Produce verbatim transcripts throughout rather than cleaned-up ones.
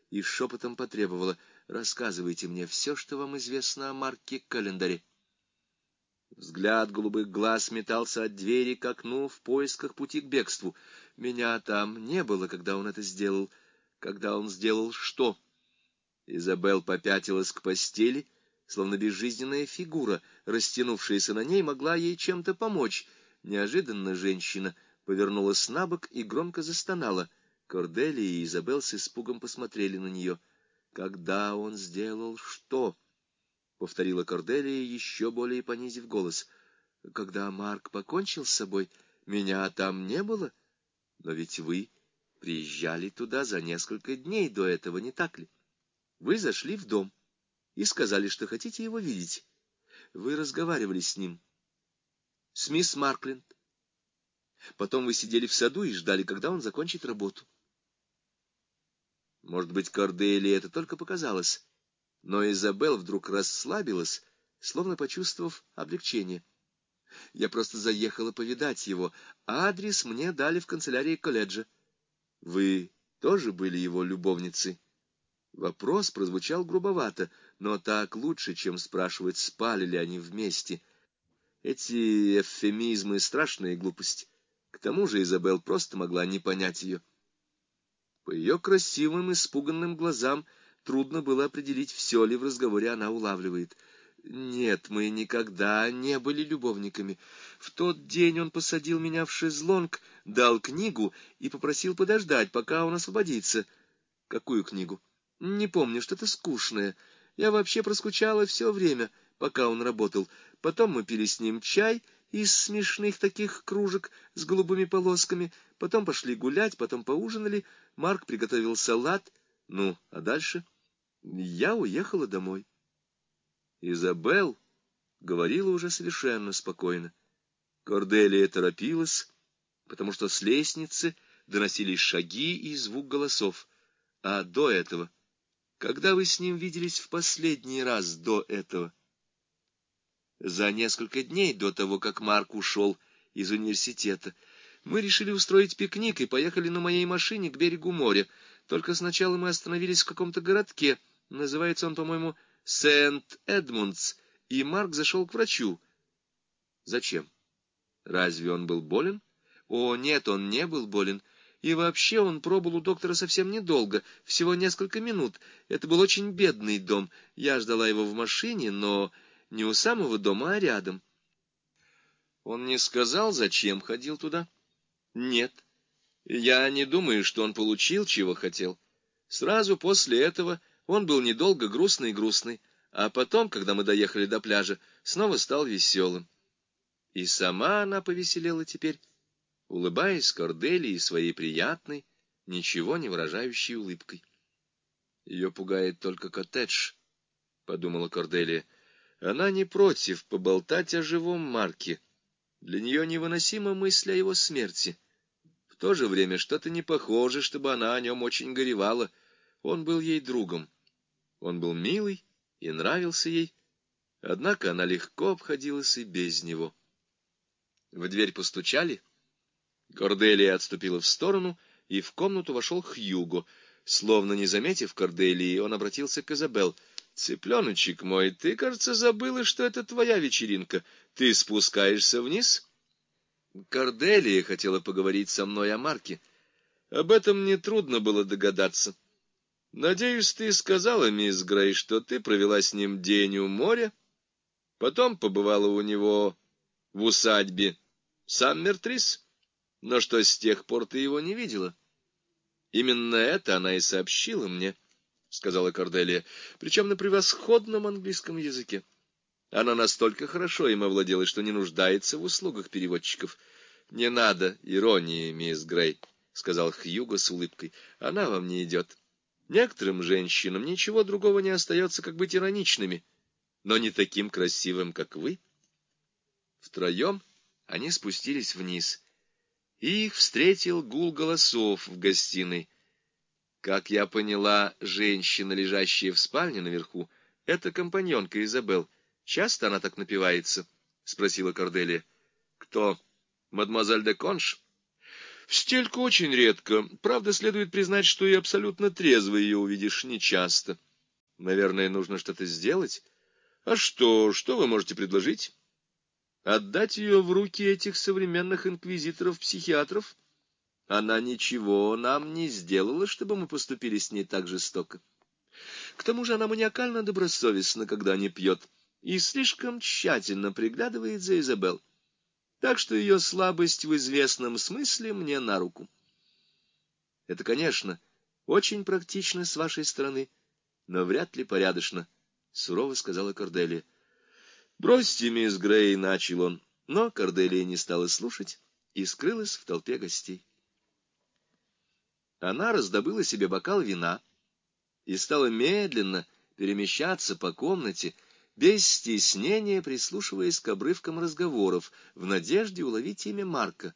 и шепотом потребовала: «Рассказывайте мне все, что вам известно о Марке Календаре». Взгляд голубых глаз метался от двери к окну в поисках пути к бегству. «Меня там не было, когда он это сделал». «Когда он сделал что?» Изабелл попятилась к постели, словно безжизненная фигура, растянувшаяся на ней, могла ей чем-то помочь. Неожиданно женщина повернулась набок и громко застонала. Корделия и Изабелл с испугом посмотрели на нее. «Когда он сделал что?» — повторила Корделия, еще более понизив голос. «Когда Марк покончил с собой, меня там не было. Но ведь вы приезжали туда за несколько дней до этого, не так ли? Вы зашли в дом и сказали, что хотите его видеть. Вы разговаривали с ним, с мисс Маркленд. Потом вы сидели в саду и ждали, когда он закончит работу». Может быть, Корделии это только показалось, но Изабелл вдруг расслабилась, словно почувствовав облегчение. «Я просто заехала повидать его. Адрес мне дали в канцелярии колледжа. Вы тоже были его любовницей?» Вопрос прозвучал грубовато, но так лучше, чем спрашивать, спали ли они вместе. Эти эвфемизмы — страшная глупость. К тому же Изабелл просто могла не понять ее. По ее красивым, испуганным глазам трудно было определить, все ли в разговоре она улавливает. «Нет, мы никогда не были любовниками. В тот день он посадил меня в шезлонг, дал книгу и попросил подождать, пока он освободится». «Какую книгу?» «Не помню, что-то скучное. Я вообще проскучала все время, пока он работал. Потом мы пили с ним чай из смешных таких кружек с голубыми полосками, потом пошли гулять, потом поужинали, Марк приготовил салат. Ну, а дальше я уехала домой». Изабелл говорила уже совершенно спокойно. Корделия торопилась, потому что с лестницы доносились шаги и звук голосов. «А до этого? Когда вы с ним виделись в последний раз до этого?» «За несколько дней до того, как Марк ушел из университета. Мы решили устроить пикник и поехали на моей машине к берегу моря. Только сначала мы остановились в каком-то городке. Называется он, по-моему, Сент-Эдмундс. И Марк зашел к врачу». «Зачем? Разве он был болен?» «О, нет, он не был болен. И вообще он пробыл у доктора совсем недолго, всего несколько минут. Это был очень бедный дом. Я ждала его в машине, но не у самого дома, а рядом». «Он не сказал, зачем ходил туда?» «Нет. Я не думаю, что он получил, чего хотел. Сразу после этого он был недолго грустный-грустный, а потом, когда мы доехали до пляжа, снова стал веселым». И сама она повеселела теперь, улыбаясь Корделии своей приятной, ничего не выражающей улыбкой. «Ее пугает только коттедж», — подумала Корделия. «Она не против поболтать о живом Марке. Для нее невыносима мысль о его смерти. В то же время что-то не похоже, чтобы она о нем очень горевала. Он был ей другом. Он был милый и нравился ей. Однако она легко обходилась и без него». В дверь постучали. Корделия отступила в сторону, и в комнату вошел Хьюго. Словно не заметив Корделии, он обратился к Изабелл. «Цыпленочек мой, ты, кажется, забыла, что это твоя вечеринка. Ты спускаешься вниз?» Корделия хотела поговорить со мной о Марке. Об этом мне трудно было догадаться. Надеюсь, ты сказала, мисс Грей, что ты провела с ним день у моря, потом побывала у него в усадьбе Саммертрис, но что с тех пор ты его не видела. Именно это она и сообщила мне, — сказала Корделия, — причем на превосходном английском языке. Она настолько хорошо им овладела, что не нуждается в услугах переводчиков. — Не надо иронии, мисс Грей, — сказал Хьюго с улыбкой. — Она вам не идет. Некоторым женщинам ничего другого не остается, как быть ироничными, но не таким красивым, как вы. Втроем они спустились вниз, и их встретил гул голосов в гостиной. Как я поняла, женщина, лежащая в спальне наверху, — это компаньонка Изабелл. Часто она так напивается? — спросила Корделия. — Кто? Мадемуазель де Конш? В стельку очень редко. Правда, следует признать, что и абсолютно трезво ее увидишь нечасто. Наверное, нужно что-то сделать. А что, что вы можете предложить? Отдать ее в руки этих современных инквизиторов-психиатров? Она ничего нам не сделала, чтобы мы поступили с ней так жестоко. К тому же она маниакально добросовестна, когда не пьет, и слишком тщательно приглядывает за Изабелл. Так что ее слабость в известном смысле мне на руку. Это, конечно, очень практично с вашей стороны, но вряд ли порядочно, — сурово сказала Корделия. «Бросьте, мисс Грей», — начал он, но Корделия не стала слушать и скрылась в толпе гостей. Она раздобыла себе бокал вина и стала медленно перемещаться по комнате, без стеснения прислушиваясь к обрывкам разговоров, в надежде уловить имя Марка.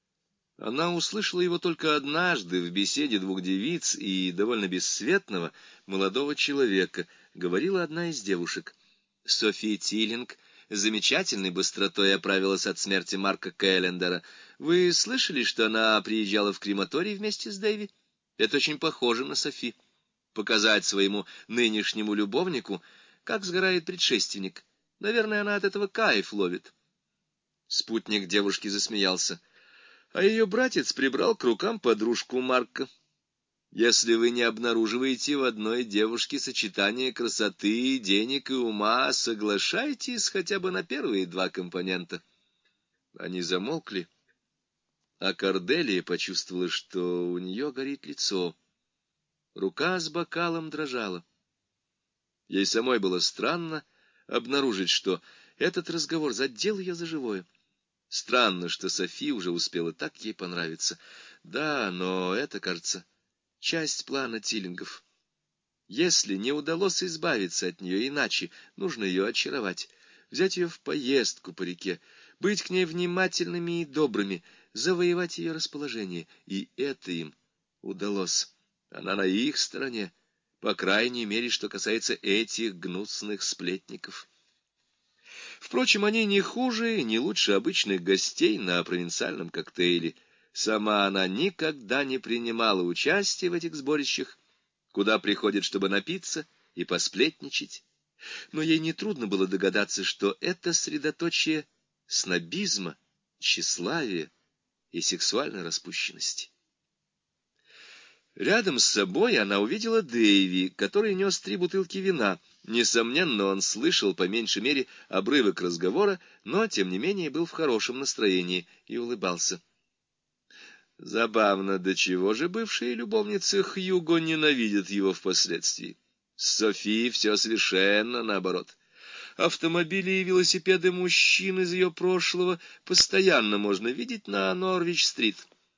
Она услышала его только однажды в беседе двух девиц и довольно бесцветного молодого человека. Говорила одна из девушек. Софи Тиллинг замечательной быстротой оправилась от смерти Марка Келлендера. Вы слышали, что она приезжала в крематорий вместе с Дэйви? Это очень похоже на Софи. Показать своему нынешнему любовнику, как сгорает предшественник. Наверное, она от этого кайф ловит. Спутник девушки засмеялся. А ее братец прибрал к рукам подружку Марка. Если вы не обнаруживаете в одной девушке сочетание красоты, денег и ума, соглашайтесь хотя бы на первые два компонента. Они замолкли, а Корделия почувствовала, что у нее горит лицо. Рука с бокалом дрожала. Ей самой было странно обнаружить, что этот разговор задел ее за живое. Странно, что Софи уже успела так ей понравиться. Да, но это, кажется, часть плана Тиллингов. Если не удалось избавиться от нее иначе, нужно ее очаровать, взять ее в поездку по реке, быть к ней внимательными и добрыми, завоевать ее расположение. И это им удалось. Она на их стороне, по крайней мере, что касается этих гнусных сплетников. Впрочем, они не хуже и не лучше обычных гостей на провинциальном коктейле. Сама она никогда не принимала участия в этих сборищах, куда приходят, чтобы напиться и посплетничать. Но ей нетрудно было догадаться, что это средоточие снобизма, тщеславия и сексуальной распущенности. Рядом с собой она увидела Дэйви, который нес три бутылки вина. Несомненно, он слышал по меньшей мере обрывок разговора, но, тем не менее, был в хорошем настроении и улыбался. Забавно, до чего же бывшие любовницы Хьюго ненавидят его впоследствии. С Софи все совершенно наоборот. Автомобили и велосипеды мужчин из ее прошлого постоянно можно видеть на Норвич-стрит.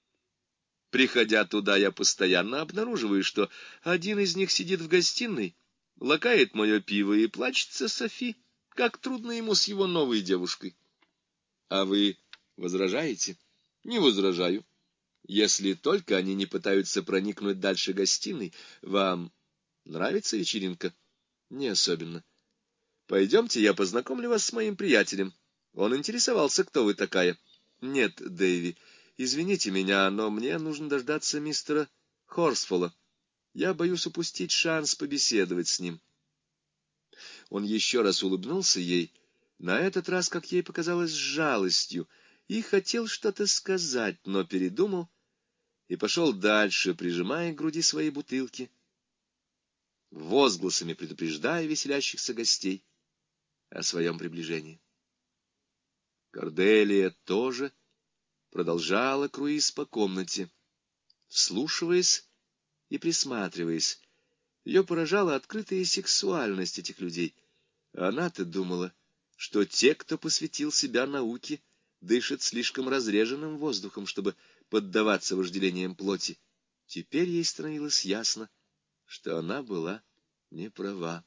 Приходя туда, я постоянно обнаруживаю, что один из них сидит в гостиной, лакает мое пиво и плачется Софи, как трудно ему с его новой девушкой. А вы возражаете? Не возражаю. Если только они не пытаются проникнуть дальше гостиной. Вам нравится вечеринка? Не особенно. Пойдемте, я познакомлю вас с моим приятелем. Он интересовался, кто вы такая. Нет, Дэйви, извините меня, но мне нужно дождаться мистера Хорсфола. Я боюсь упустить шанс побеседовать с ним. Он еще раз улыбнулся ей, на этот раз, как ей показалось, с жалостью, и хотел что-то сказать, но передумал и пошел дальше, прижимая к груди свои бутылки, возгласами предупреждая веселящихся гостей о своем приближении. Корделия тоже продолжала круиз по комнате, вслушиваясь и присматриваясь. Ее поражала открытая сексуальность этих людей. Она-то думала, что те, кто посвятил себя науке, дышат слишком разреженным воздухом, чтобы поддаваться вожделениям плоти. Теперь ей становилось ясно, что она была не права.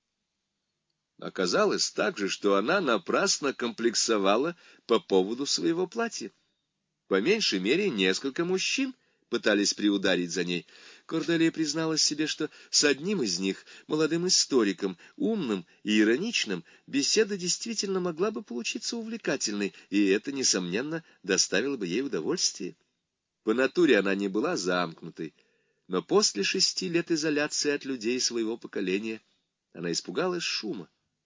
Оказалось также, что она напрасно комплексовала по поводу своего платья. По меньшей мере, несколько мужчин пытались приударить за ней. Корделия призналась себе, что с одним из них, молодым историком, умным и ироничным, беседа действительно могла бы получиться увлекательной, и это, несомненно, доставило бы ей удовольствие. По натуре она не была замкнутой, но после шести лет изоляции от людей своего поколения она испугалась шума.